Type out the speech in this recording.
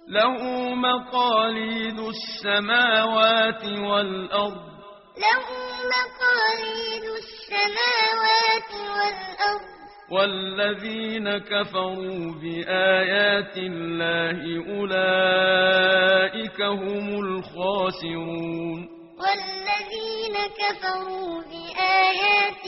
له مقاليد السماوات والأرض له مقاليد السماوات والأرض والذين كفروا بآيات الله أولئك هم الخاسرون والذين كفروا بآيات